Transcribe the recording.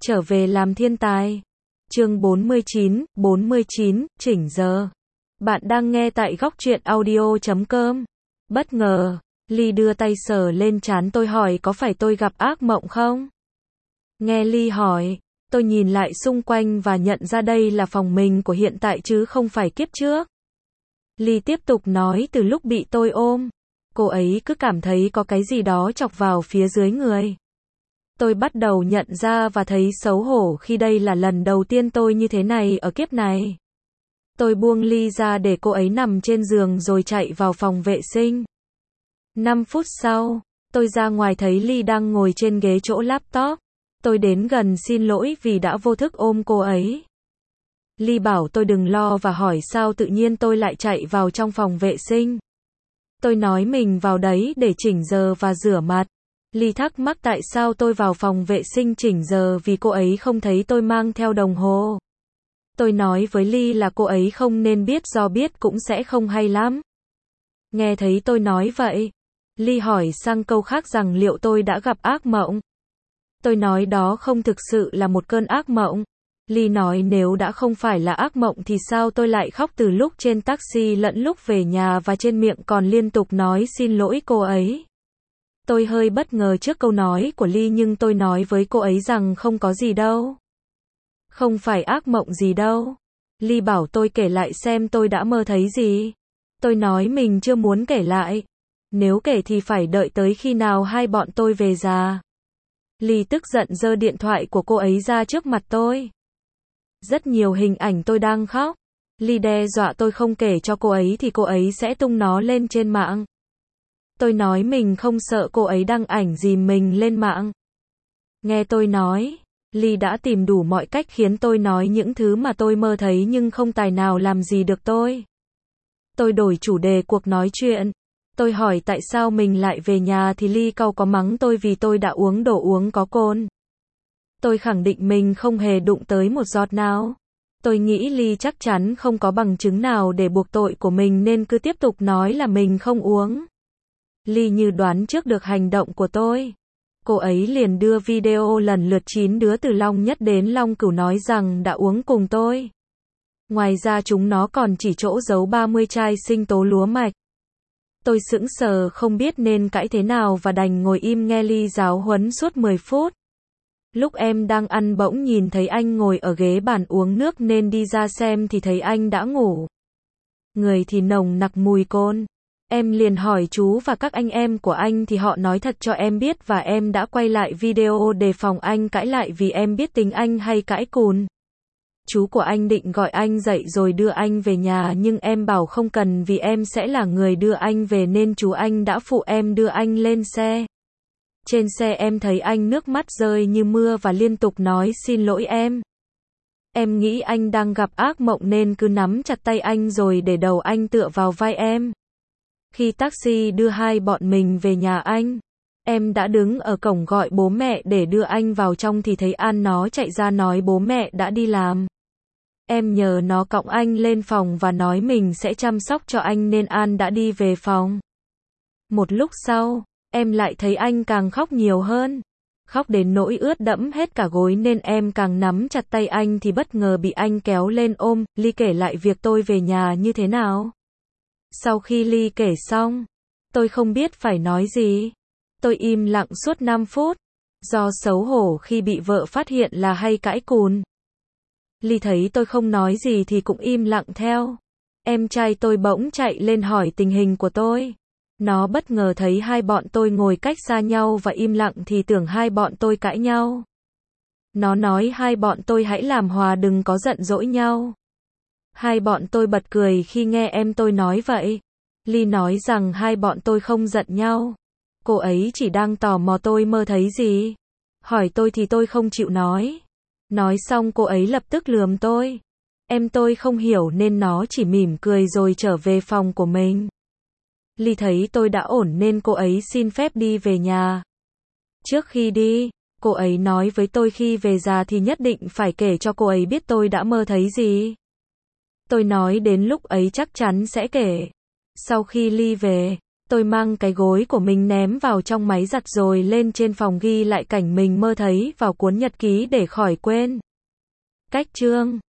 Trở về làm thiên tài. Chương 49, chỉnh giờ. Bạn đang nghe tại góc truyện audio.com. Bất ngờ, Ly đưa tay sờ lên trán tôi hỏi có phải tôi gặp ác mộng không? Nghe Ly hỏi, tôi nhìn lại xung quanh và nhận ra đây là phòng mình của hiện tại chứ không phải kiếp trước. Ly tiếp tục nói từ lúc bị tôi ôm, cô ấy cứ cảm thấy có cái gì đó chọc vào phía dưới người. Tôi bắt đầu nhận ra và thấy xấu hổ khi đây là lần đầu tiên tôi như thế này ở kiếp này. Tôi buông Ly ra để cô ấy nằm trên giường rồi chạy vào phòng vệ sinh. 5 phút sau, tôi ra ngoài thấy Ly đang ngồi trên ghế chỗ laptop. Tôi đến gần xin lỗi vì đã vô thức ôm cô ấy. Ly bảo tôi đừng lo và hỏi sao tự nhiên tôi lại chạy vào trong phòng vệ sinh. Tôi nói mình vào đấy để chỉnh giờ và rửa mặt. Ly thắc mắc tại sao tôi vào phòng vệ sinh chỉnh giờ vì cô ấy không thấy tôi mang theo đồng hồ. Tôi nói với Ly là cô ấy không nên biết do biết cũng sẽ không hay lắm. Nghe thấy tôi nói vậy, Ly hỏi sang câu khác rằng liệu tôi đã gặp ác mộng. Tôi nói đó không thực sự là một cơn ác mộng. Ly nói nếu đã không phải là ác mộng thì sao tôi lại khóc từ lúc trên taxi lẫn lúc về nhà và trên miệng còn liên tục nói xin lỗi cô ấy. Tôi hơi bất ngờ trước câu nói của Ly nhưng tôi nói với cô ấy rằng không có gì đâu. Không phải ác mộng gì đâu. Ly bảo tôi kể lại xem tôi đã mơ thấy gì. Tôi nói mình chưa muốn kể lại. Nếu kể thì phải đợi tới khi nào hai bọn tôi về già. Ly tức giận giơ điện thoại của cô ấy ra trước mặt tôi. Rất nhiều hình ảnh tôi đang khóc. Ly đe dọa tôi không kể cho cô ấy thì cô ấy sẽ tung nó lên trên mạng. Tôi nói mình không sợ cô ấy đăng ảnh gì mình lên mạng. Nghe tôi nói, Ly đã tìm đủ mọi cách khiến tôi nói những thứ mà tôi mơ thấy nhưng không tài nào làm gì được tôi. Tôi đổi chủ đề cuộc nói chuyện. Tôi hỏi tại sao mình lại về nhà thì Ly cau có mắng tôi vì tôi đã uống đồ uống có cồn. Tôi khẳng định mình không hề đụng tới một giọt nào. Tôi nghĩ Ly chắc chắn không có bằng chứng nào để buộc tội của mình nên cứ tiếp tục nói là mình không uống. Ly như đoán trước được hành động của tôi. Cô ấy liền đưa video lần lượt 9 đứa từ Long Nhất đến Long Cửu nói rằng đã uống cùng tôi. Ngoài ra chúng nó còn chỉ chỗ giấu 30 chai sinh tố lúa mạch. Tôi sững sờ không biết nên cãi thế nào và đành ngồi im nghe Ly giáo huấn suốt 10 phút. Lúc em đang ăn bỗng nhìn thấy anh ngồi ở ghế bàn uống nước nên đi ra xem thì thấy anh đã ngủ. Người thì nồng nặc mùi cồn. Em liền hỏi chú và các anh em của anh thì họ nói thật cho em biết và em đã quay lại video đề phòng anh cãi lại vì em biết tính anh hay cãi cùn. Chú của anh định gọi anh dậy rồi đưa anh về nhà nhưng em bảo không cần vì em sẽ là người đưa anh về nên chú anh đã phụ em đưa anh lên xe. Trên xe em thấy anh nước mắt rơi như mưa và liên tục nói xin lỗi em. Em nghĩ anh đang gặp ác mộng nên cứ nắm chặt tay anh rồi để đầu anh tựa vào vai em. Khi taxi đưa hai bọn mình về nhà anh, em đã đứng ở cổng gọi bố mẹ để đưa anh vào trong thì thấy An nó chạy ra nói bố mẹ đã đi làm. Em nhờ nó cõng anh lên phòng và nói mình sẽ chăm sóc cho anh nên An đã đi về phòng. Một lúc sau, em lại thấy anh càng khóc nhiều hơn. Khóc đến nỗi ướt đẫm hết cả gối nên em càng nắm chặt tay anh thì bất ngờ bị anh kéo lên ôm. Ly kể lại việc tôi về nhà như thế nào. Sau khi Ly kể xong, tôi không biết phải nói gì. Tôi im lặng suốt 5 phút, do xấu hổ khi bị vợ phát hiện là hay cãi cùn. Ly thấy tôi không nói gì thì cũng im lặng theo. Em trai tôi bỗng chạy lên hỏi tình hình của tôi. Nó bất ngờ thấy hai bọn tôi ngồi cách xa nhau và im lặng thì tưởng hai bọn tôi cãi nhau. Nó nói hai bọn tôi hãy làm hòa đừng có giận dỗi nhau. Hai bọn tôi bật cười khi nghe em tôi nói vậy. Ly nói rằng hai bọn tôi không giận nhau. Cô ấy chỉ đang tò mò tôi mơ thấy gì. Hỏi tôi thì tôi không chịu nói. Nói xong cô ấy lập tức lườm tôi. Em tôi không hiểu nên nó chỉ mỉm cười rồi trở về phòng của mình. Ly thấy tôi đã ổn nên cô ấy xin phép đi về nhà. Trước khi đi, cô ấy nói với tôi khi về già thì nhất định phải kể cho cô ấy biết tôi đã mơ thấy gì. Tôi nói đến lúc ấy chắc chắn sẽ kể. Sau khi Ly về, Tôi mang cái gối của mình ném vào trong máy giặt rồi lên trên phòng ghi lại cảnh mình mơ thấy vào cuốn nhật ký để khỏi quên. Cách chương